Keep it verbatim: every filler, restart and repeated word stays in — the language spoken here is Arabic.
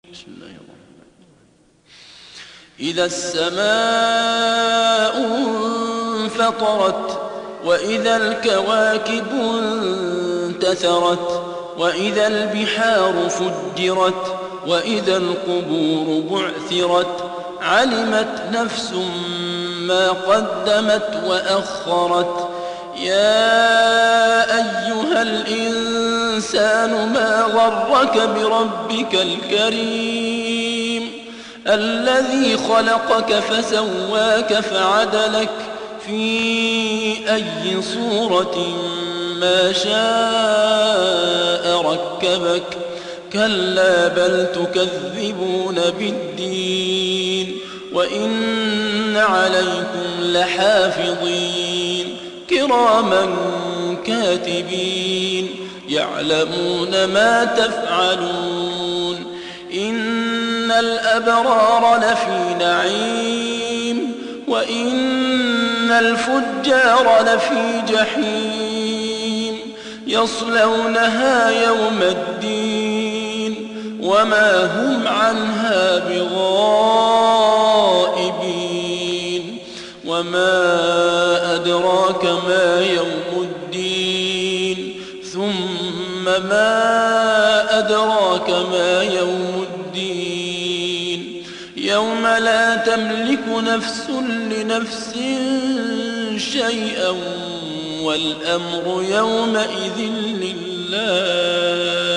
بسم الله الرحمن الرحيم. إذا السماء انفطرت وإذا الكواكب انتثرت وإذا البحار فجرت وإذا القبور بعثرت علمت نفس ما قدمت وأخرت. يا أيها الإنسان ما غرك بربك الكريم الذي خلقك فسواك فعدلك في أي صورة ما شاء ركبك. كلا بل تكذبون بالدين وإن عليكم لحافظين كراما كاتبين يعلمون ما تفعلون. إن الأبرار لفي نعيم وإن الفجار لفي جحيم يصلونها يوم الدين وما هم عنها بغائبين. وما أدراك ما يوم الدين ثم ما أدراك ما يوم الدين يوم لا تملك نفس لنفس شيئا والأمر يومئذ لله.